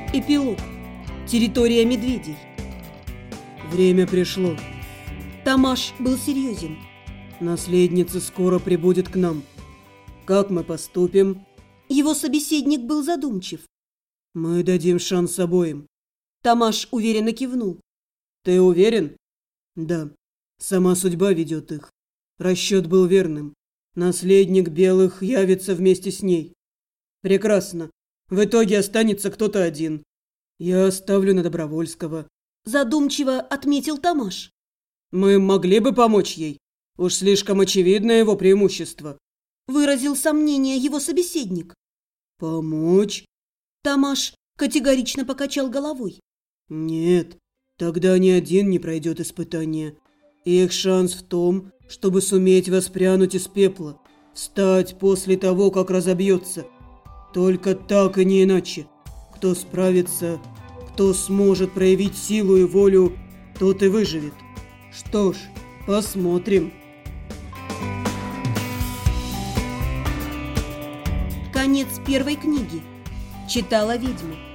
Эпилог. Территория медведей. Время пришло. Тамаш был серьезен. Наследница скоро прибудет к нам. Как мы поступим? Его собеседник был задумчив. Мы дадим шанс обоим. Тамаш уверенно кивнул. Ты уверен? Да. Сама судьба ведет их. Расчет был верным. Наследник белых явится вместе с ней. Прекрасно. В итоге останется кто-то один. Я оставлю на Добровольского. Задумчиво отметил Тамаш. Мы могли бы помочь ей. Уж слишком очевидно его преимущество. Выразил сомнение его собеседник. Помочь? Тамаш категорично покачал головой. Нет, тогда ни один не пройдет испытание. Их шанс в том, чтобы суметь воспрянуть из пепла, встать после того, как разобьется. Только так и не иначе. Кто справится, кто сможет проявить силу и волю, тот и выживет. Что ж, посмотрим. Конец первой книги. Читала ведьма.